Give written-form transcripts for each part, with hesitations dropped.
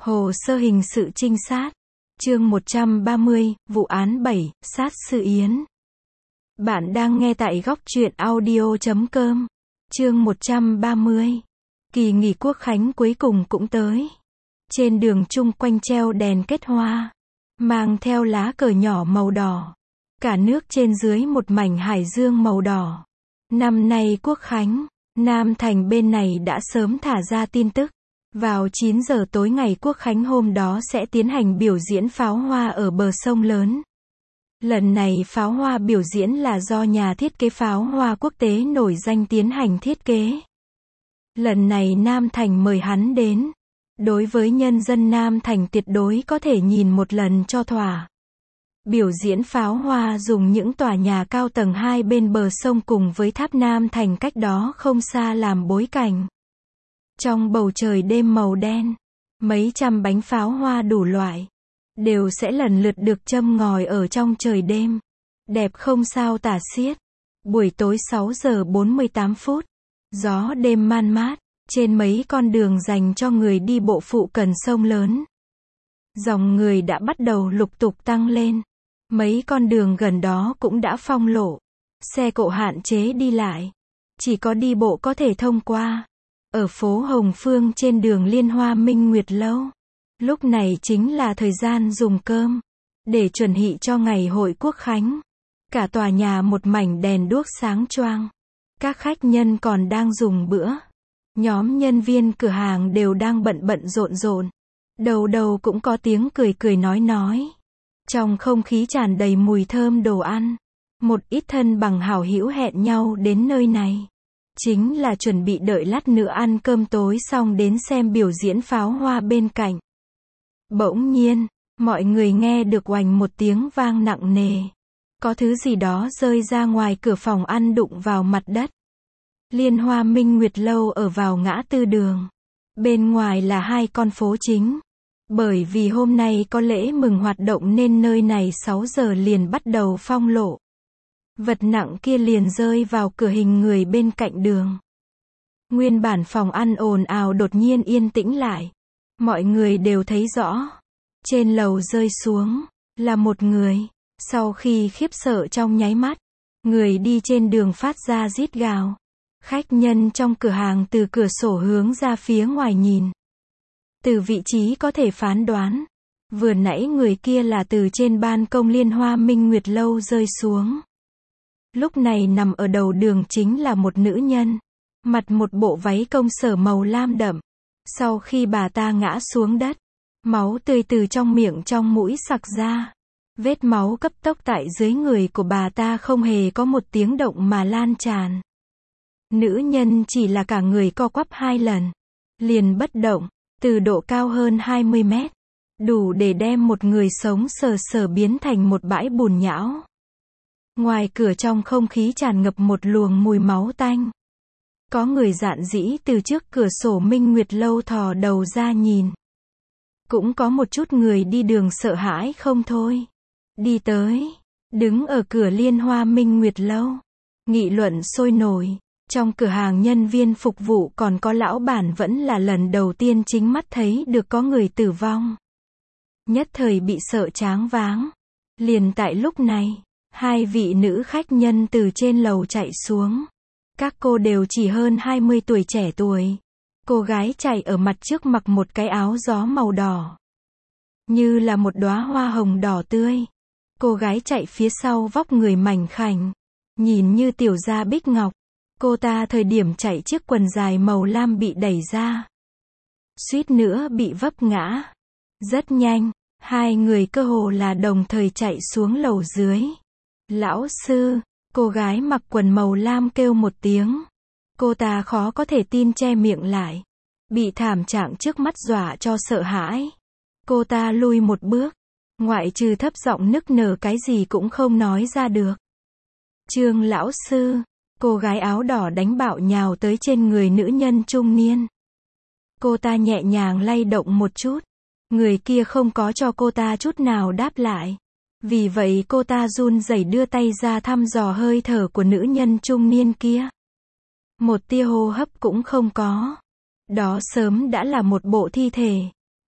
Hồ sơ hình sự trinh sát. Chương 130, vụ án 7, sát sự Yến. Bạn đang nghe tại góc truyện audio.com. Chương 130. Kỳ nghỉ Quốc khánh cuối cùng cũng tới. Trên đường chung quanh treo đèn kết hoa, mang theo lá cờ nhỏ màu đỏ. Cả nước trên dưới một mảnh hải dương màu đỏ. Năm nay Quốc khánh, Nam Thành bên này đã sớm thả ra tin tức. Vào 9 giờ tối ngày Quốc khánh hôm đó sẽ tiến hành biểu diễn pháo hoa ở bờ sông lớn. Lần này pháo hoa biểu diễn là do nhà thiết kế pháo hoa quốc tế nổi danh tiến hành thiết kế. Lần này Nam Thành mời hắn đến. Đối với nhân dân Nam Thành tuyệt đối có thể nhìn một lần cho thỏa. Biểu diễn pháo hoa dùng những tòa nhà cao tầng hai bên bờ sông cùng với tháp Nam Thành cách đó không xa làm bối cảnh. Trong bầu trời đêm màu đen, mấy trăm bánh pháo hoa đủ loại đều sẽ lần lượt được châm ngòi ở trong trời đêm. Đẹp không sao tả xiết. Buổi tối 6 giờ 48 phút, gió đêm man mát, trên mấy con đường dành cho người đi bộ phụ cận sông lớn. Dòng người đã bắt đầu lục tục tăng lên. Mấy con đường gần đó cũng đã phong lộ. Xe cộ hạn chế đi lại. Chỉ có đi bộ có thể thông qua. Ở phố Hồng Phương trên đường Liên Hoa Minh Nguyệt Lâu. Lúc này chính là thời gian dùng cơm. Để chuẩn bị cho ngày hội Quốc khánh. Cả tòa nhà một mảnh đèn đuốc sáng choang. Các khách nhân còn đang dùng bữa. Nhóm nhân viên cửa hàng đều đang bận rộn rộn. Đầu đầu cũng có tiếng cười cười nói. Trong không khí tràn đầy mùi thơm đồ ăn. Một ít thân bằng hảo hữu hẹn nhau đến nơi này. Chính là chuẩn bị đợi lát nữa ăn cơm tối xong đến xem biểu diễn pháo hoa bên cạnh. Bỗng nhiên, mọi người nghe được oành một tiếng vang nặng nề. Có thứ gì đó rơi ra ngoài cửa phòng ăn đụng vào mặt đất. Liên Hoa Minh Nguyệt Lâu ở vào ngã tư đường. Bên ngoài là hai con phố chính. Bởi vì hôm nay có lễ mừng hoạt động nên nơi này 6 giờ liền bắt đầu phong lộ. Vật nặng kia liền rơi vào cửa hình người bên cạnh đường. Nguyên bản phòng ăn ồn ào đột nhiên yên tĩnh lại. Mọi người đều thấy rõ. Trên lầu rơi xuống, là một người. Sau khi khiếp sợ trong nháy mắt, người đi trên đường phát ra rít gào. Khách nhân trong cửa hàng từ cửa sổ hướng ra phía ngoài nhìn. Từ vị trí có thể phán đoán. Vừa nãy người kia là từ trên ban công Liên Hoa Minh Nguyệt Lâu rơi xuống. Lúc này nằm ở đầu đường chính là một nữ nhân. Mặc một bộ váy công sở màu lam đậm. Sau khi bà ta ngã xuống đất, máu tươi từ trong miệng trong mũi sặc ra. Vết máu cấp tốc tại dưới người của bà ta không hề có một tiếng động mà lan tràn. Nữ nhân chỉ là cả người co quắp 2 lần. Liền bất động, từ độ cao hơn 20 mét. Đủ để đem một người sống sờ sờ biến thành một bãi bùn nhão. Ngoài cửa trong không khí tràn ngập một luồng mùi máu tanh. Có người dạn dĩ từ trước cửa sổ Minh Nguyệt Lâu thò đầu ra nhìn. Cũng có một chút người đi đường sợ hãi không thôi. Đi tới, đứng ở cửa Liên Hoa Minh Nguyệt Lâu. Nghị luận sôi nổi. Trong cửa hàng nhân viên phục vụ còn có lão bản vẫn là lần đầu tiên chính mắt thấy được có người tử vong. Nhất thời bị sợ choáng váng. Liền tại lúc này, 2 vị nữ khách nhân từ trên lầu chạy xuống. Các cô đều chỉ hơn 20 tuổi trẻ tuổi. Cô gái chạy ở mặt trước mặc một cái áo gió màu đỏ. Như là một đóa hoa hồng đỏ tươi. Cô gái chạy phía sau vóc người mảnh khảnh. Nhìn như tiểu gia bích ngọc. Cô ta thời điểm chạy chiếc quần dài màu lam bị đẩy ra. Suýt nữa bị vấp ngã. Rất nhanh, 2 người cơ hồ là đồng thời chạy xuống lầu dưới. Lão sư, cô gái mặc quần màu lam kêu một tiếng. Cô ta khó có thể tin che miệng lại. Bị thảm trạng trước mắt dọa cho sợ hãi. Cô ta lui một bước. Ngoại trừ thấp giọng nức nở cái gì cũng không nói ra được. Trương lão sư. Cô gái áo đỏ đánh bạo nhào tới trên người nữ nhân trung niên. Cô ta nhẹ nhàng lay động một chút. Người kia không có cho cô ta chút nào đáp lại. Vì vậy cô ta run rẩy đưa tay ra thăm dò hơi thở của nữ nhân trung niên kia. Một tia hô hấp cũng không có. Đó sớm đã là một bộ thi thể.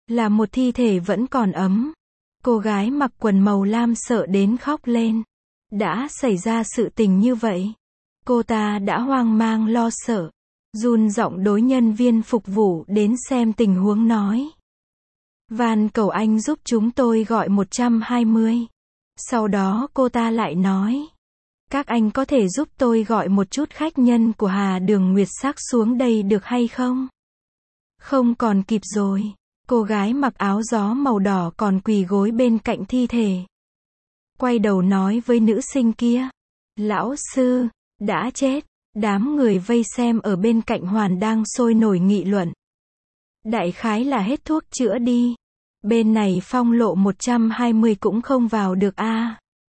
Là một thi thể vẫn còn ấm. Cô gái mặc quần màu lam sợ đến khóc lên. Đã xảy ra sự tình như vậy. Cô ta đã hoang mang lo sợ. Run giọng đối nhân viên phục vụ đến xem tình huống nói. Van cầu anh giúp chúng tôi gọi 120. Sau đó cô ta lại nói. Các anh có thể giúp tôi gọi một chút khách nhân của Hà Đường Nguyệt Sắc xuống đây được hay không? Không còn kịp rồi. Cô gái mặc áo gió màu đỏ còn quỳ gối bên cạnh thi thể. Quay đầu nói với nữ sinh kia. Lão sư, đã chết. Đám người vây xem ở bên cạnh Hoàn đang sôi nổi nghị luận. Đại khái là hết thuốc chữa đi. Bên này Phong Lộ 120 cũng không vào được a.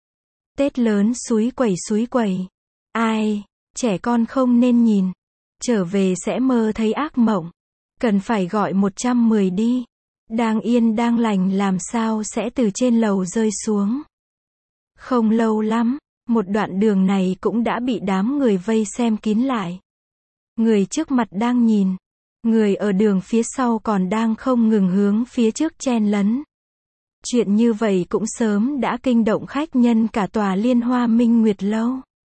Tết lớn suối quẩy. Ai, trẻ con không nên nhìn. Trở về sẽ mơ thấy ác mộng. Cần phải gọi 110 đi. Đang yên đang lành làm sao sẽ từ trên lầu rơi xuống. Không lâu lắm, một đoạn đường này cũng đã bị đám người vây xem kín lại. Người trước mặt đang nhìn. Người ở đường phía sau còn đang không ngừng hướng phía trước chen lấn. Chuyện như vậy cũng sớm đã kinh động khách nhân cả tòa Liên Hoa Minh Nguyệt Lâu.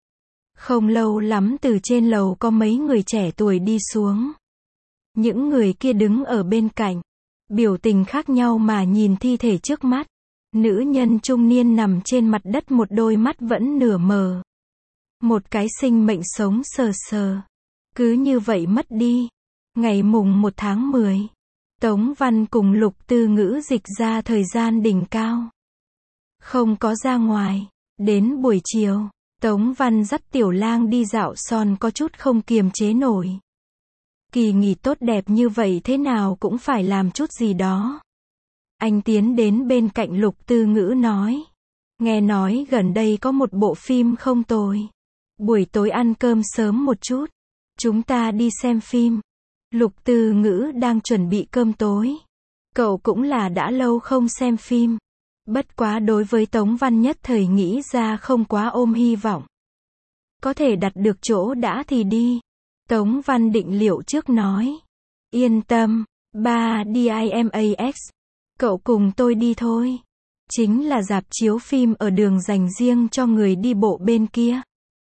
Không lâu lắm từ trên lầu có mấy người trẻ tuổi đi xuống. Những người kia đứng ở bên cạnh. Biểu tình khác nhau mà nhìn thi thể trước mắt. Nữ nhân trung niên nằm trên mặt đất một đôi mắt vẫn nửa mờ. Một cái sinh mệnh sống sờ sờ. Cứ như vậy mất đi. Ngày mùng 1 tháng 10. Tống Văn cùng Lục Tư Ngữ dịch ra thời gian đỉnh cao. Không có ra ngoài. Đến buổi chiều, Tống Văn dắt Tiểu Lang đi dạo son có chút không kiềm chế nổi. Kỳ nghỉ tốt đẹp như vậy thế nào cũng phải làm chút gì đó. Anh tiến đến bên cạnh Lục Tư Ngữ nói. Nghe nói gần đây có một bộ phim không tồi. Buổi tối ăn cơm sớm một chút. Chúng ta đi xem phim. Lục Tư Ngữ đang chuẩn bị cơm tối. Cậu cũng là đã lâu không xem phim. Bất quá đối với Tống Văn nhất thời nghĩ ra không quá ôm hy vọng. Có thể đặt được chỗ đã thì đi. Tống Văn định liệu trước nói. Yên tâm, ba đi IMAX. Cậu cùng tôi đi thôi. Chính là rạp chiếu phim ở đường dành riêng cho người đi bộ bên kia.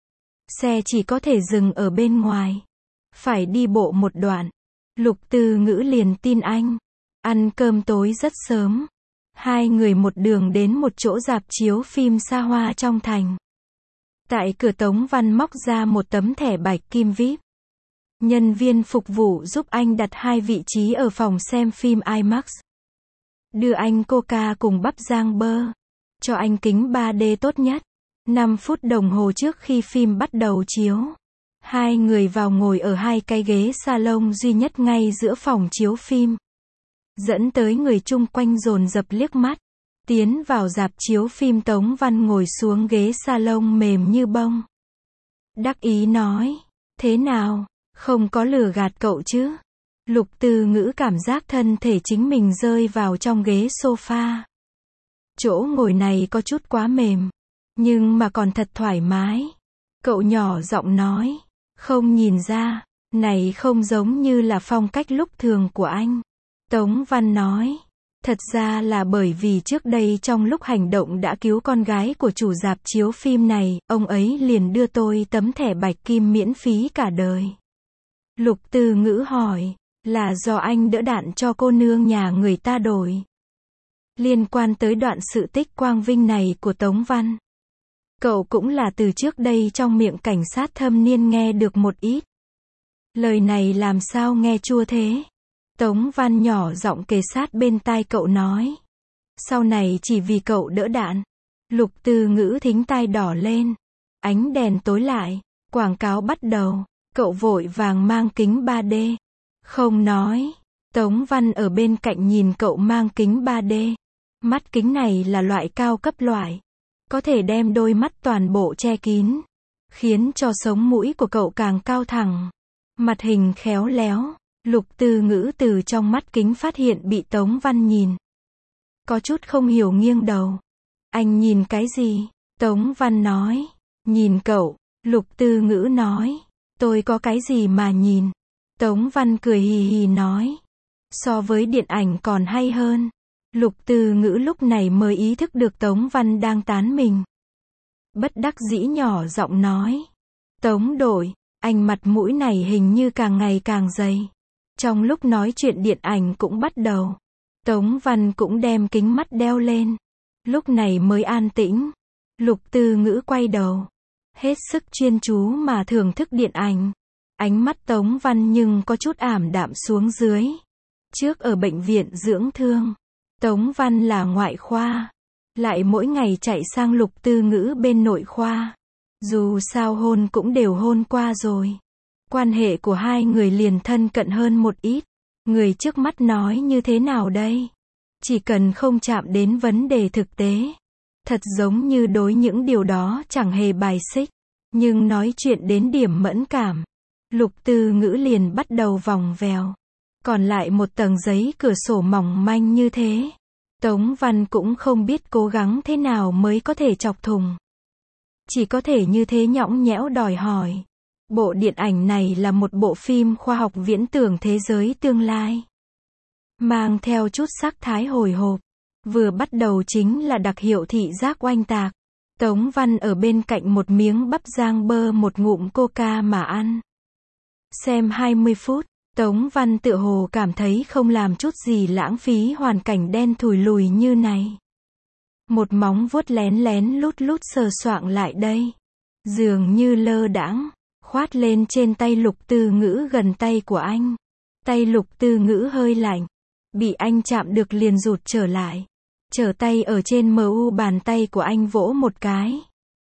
Xe chỉ có thể dừng ở bên ngoài. Phải đi bộ một đoạn. Lục Tư Ngữ liền tin anh. Ăn cơm tối rất sớm. Hai người một đường đến một chỗ rạp chiếu phim xa hoa trong thành. Tại cửa Tống Văn móc ra một tấm thẻ bạch kim VIP. Nhân viên phục vụ giúp anh đặt 2 vị trí ở phòng xem phim IMAX. Đưa anh Coca cùng bắp rang bơ. Cho anh kính 3D tốt nhất. 5 phút đồng hồ trước khi phim bắt đầu chiếu. Hai người vào ngồi ở 2 cái ghế salon duy nhất ngay giữa phòng chiếu phim. Dẫn tới người chung quanh dồn dập liếc mắt. Tiến vào rạp chiếu phim Tống Văn ngồi xuống ghế salon mềm như bông. Đắc ý nói. Thế nào? Không có lừa gạt cậu chứ? Lục Tư Ngữ cảm giác thân thể chính mình rơi vào trong ghế sofa. Chỗ ngồi này có chút quá mềm. Nhưng mà còn thật thoải mái. Cậu nhỏ giọng nói. Không nhìn ra. Này không giống như là phong cách lúc thường của anh. Tống Văn nói. Thật ra là bởi vì trước đây trong lúc hành động đã cứu con gái của chủ rạp chiếu phim này, ông ấy liền đưa tôi tấm thẻ bạch kim miễn phí cả đời. Lục Tư Ngữ hỏi. Là do anh đỡ đạn cho cô nương nhà người ta đổi. Liên quan tới đoạn sự tích quang vinh này của Tống Văn. Cậu cũng là từ trước đây trong miệng cảnh sát thâm niên nghe được một ít. Lời này làm sao nghe chua thế? Tống Văn nhỏ giọng kề sát bên tai cậu nói. Sau này chỉ vì cậu đỡ đạn. Lục Tư Ngữ thính tai đỏ lên. Ánh đèn tối lại. Quảng cáo bắt đầu. Cậu vội vàng mang kính 3D. Không nói. Tống Văn ở bên cạnh nhìn cậu mang kính 3D. Mắt kính này là loại cao cấp loại. Có thể đem đôi mắt toàn bộ che kín. Khiến cho sống mũi của cậu càng cao thẳng. Mặt hình khéo léo. Lục Tư Ngữ từ trong mắt kính phát hiện bị Tống Văn nhìn. Có chút không hiểu nghiêng đầu. Anh nhìn cái gì? Tống Văn nói. Nhìn cậu. Lục Tư Ngữ nói. Tôi có cái gì mà nhìn? Tống Văn cười hì hì nói. So với điện ảnh còn hay hơn. Lục Từ Ngữ lúc này mới ý thức được Tống Văn đang tán mình. Bất đắc dĩ nhỏ giọng nói. Tống đội, anh mặt mũi này hình như càng ngày càng dày. Trong lúc nói chuyện điện ảnh cũng bắt đầu. Tống Văn cũng đem kính mắt đeo lên. Lúc này mới an tĩnh. Lục Từ Ngữ quay đầu. Hết sức chuyên chú mà thưởng thức điện ảnh. Ánh mắt Tống Văn nhưng có chút ảm đạm xuống dưới. Trước ở bệnh viện dưỡng thương, Tống Văn là ngoại khoa. Lại mỗi ngày chạy sang Lục Từ Ngữ bên nội khoa. Dù sao hôn cũng đều hôn qua rồi. Quan hệ của hai người liền thân cận hơn một ít. Người trước mắt nói như thế nào đây? Chỉ cần không chạm đến vấn đề thực tế. Thật giống như đối những điều đó chẳng hề bài xích. Nhưng nói chuyện đến điểm mẫn cảm. Lục Từ Ngữ liền bắt đầu vòng vèo. Còn lại một tầng giấy cửa sổ mỏng manh như thế. Tống Văn cũng không biết cố gắng thế nào mới có thể chọc thủng. Chỉ có thể như thế nhõng nhẽo đòi hỏi. Bộ điện ảnh này là một bộ phim khoa học viễn tưởng thế giới tương lai. Mang theo chút sắc thái hồi hộp. Vừa bắt đầu chính là đặc hiệu thị giác oanh tạc. Tống Văn ở bên cạnh một miếng bắp rang bơ một ngụm coca mà ăn. Xem 20 phút, Tống Văn tựa hồ cảm thấy không làm chút gì lãng phí hoàn cảnh đen thùi lùi như này. Một móng vuốt lén lén lút lút sờ soạng lại đây. Dường như lơ đãng, khoát lên trên tay Lục Từ Ngữ gần tay của anh. Tay Lục Từ Ngữ hơi lạnh. Bị anh chạm được liền rụt trở lại. Trở tay ở trên bàn tay của anh vỗ một cái.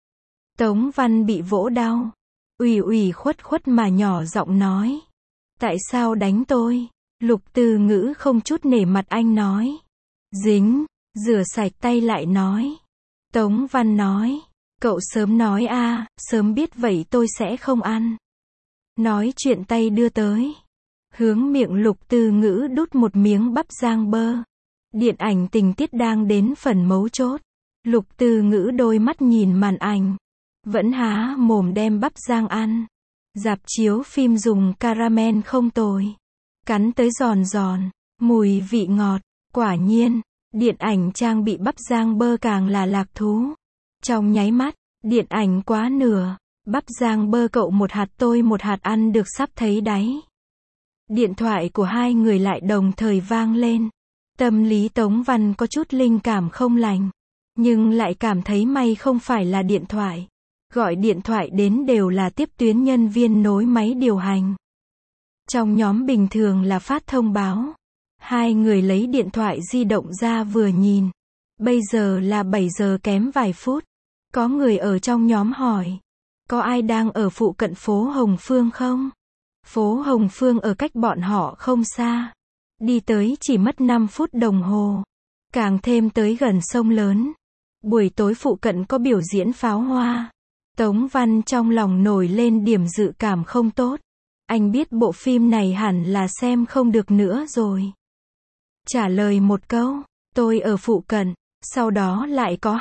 Tống Văn bị vỗ đau. Ủy khuất mà nhỏ giọng nói. Tại sao đánh tôi? Lục Từ Ngữ không chút nể mặt anh nói. Dính, rửa sạch tay lại nói. Tống Văn nói. Cậu sớm nói a, sớm biết vậy tôi sẽ không ăn. Nói chuyện tay đưa tới. Hướng miệng Lục Từ Ngữ đút một miếng bắp rang bơ. Điện ảnh tình tiết đang đến phần mấu chốt. Lục Từ Ngữ đôi mắt nhìn màn ảnh. Vẫn há mồm đem bắp rang ăn. Rạp chiếu phim dùng caramel không tồi. Cắn tới giòn giòn. Mùi vị ngọt. Quả nhiên, điện ảnh trang bị bắp rang bơ càng là lạc thú. Trong nháy mắt, điện ảnh quá nửa. Bắp rang bơ cậu một hạt tôi một hạt ăn được sắp thấy đáy. Điện thoại của hai người lại đồng thời vang lên. Tâm lý Tống Văn có chút linh cảm không lành. Nhưng lại cảm thấy may không phải là điện thoại. Gọi điện thoại đến đều là tiếp tuyến nhân viên nối máy điều hành. Trong nhóm bình thường là phát thông báo. Hai người lấy điện thoại di động ra vừa nhìn. Bây giờ là 7 giờ kém vài phút. Có người ở trong nhóm hỏi. Có ai đang ở phụ cận phố Hồng Phương không? Phố Hồng Phương ở cách bọn họ không xa. Đi tới chỉ mất 5 phút đồng hồ. Càng thêm tới gần sông lớn. Buổi tối phụ cận có biểu diễn pháo hoa. Tống Văn trong lòng nổi lên điểm dự cảm không tốt. Anh biết bộ phim này hẳn là xem không được nữa rồi. Trả lời một câu, tôi ở phụ cận. Sau đó lại có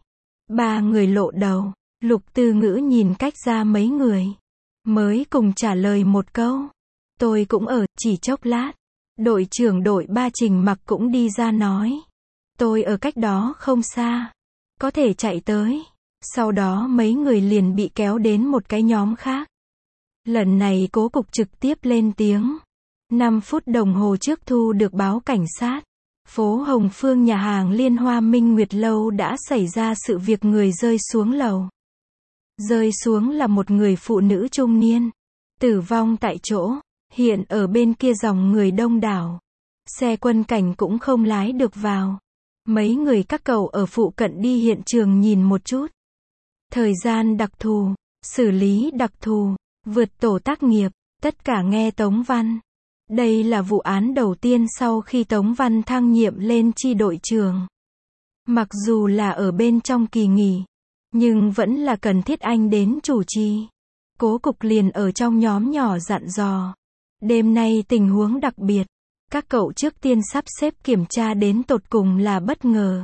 2-3 người lộ đầu. Lục Từ Ngữ nhìn cách ra mấy người. Mới cùng trả lời một câu. Tôi cũng ở, chỉ chốc lát. Đội trưởng đội 3 Trình Mặc cũng đi ra nói. Tôi ở cách đó không xa. Có thể chạy tới. Sau đó mấy người liền bị kéo đến một cái nhóm khác. Lần này cố cục trực tiếp lên tiếng. 5 phút đồng hồ trước thu được báo cảnh sát. Phố Hồng Phương nhà hàng Liên Hoa Minh Nguyệt Lâu đã xảy ra sự việc người rơi xuống lầu. Rơi xuống là một người phụ nữ trung niên. Tử vong tại chỗ. Hiện ở bên kia dòng người đông đảo. Xe quân cảnh cũng không lái được vào. Mấy người các cậu ở phụ cận đi hiện trường nhìn một chút. Thời gian đặc thù, xử lý đặc thù, vượt tổ tác nghiệp, tất cả nghe Tống Văn. Đây là vụ án đầu tiên sau khi Tống Văn thăng nhiệm lên chi đội trưởng. Mặc dù là ở bên trong kỳ nghỉ, nhưng vẫn là cần thiết anh đến chủ trì. Cố cục liền ở trong nhóm nhỏ dặn dò. Đêm nay tình huống đặc biệt. Các cậu trước tiên sắp xếp kiểm tra đến tột cùng là bất ngờ.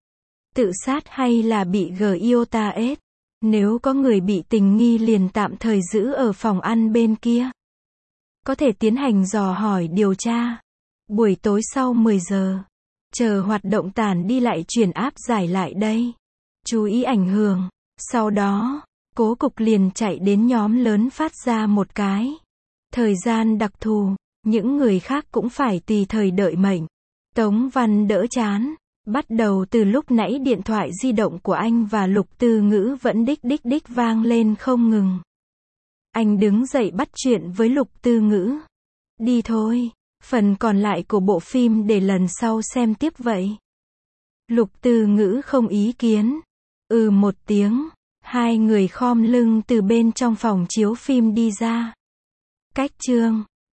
Tự sát hay là bị GIOTA-S. Nếu có người bị tình nghi liền tạm thời giữ ở phòng ăn bên kia. Có thể tiến hành dò hỏi điều tra. Buổi tối sau 10 giờ. Chờ hoạt động tàn đi lại chuyển áp giải lại đây. Chú ý ảnh hưởng. Sau đó, Cố Cục liền chạy đến nhóm lớn phát ra một cái thời gian đặc thù. Những người khác cũng phải tùy thời đợi mệnh. Tống Văn đỡ chán. Bắt đầu từ lúc nãy điện thoại di động của anh và Lục Tư Ngữ vẫn đích đích đích vang lên không ngừng. Anh đứng dậy bắt chuyện với Lục Tư Ngữ. Đi thôi, phần còn lại của bộ phim để lần sau xem tiếp vậy. Lục Tư Ngữ không ý kiến. Một tiếng. Hai người khom lưng từ bên trong phòng chiếu phim đi ra. Cách chương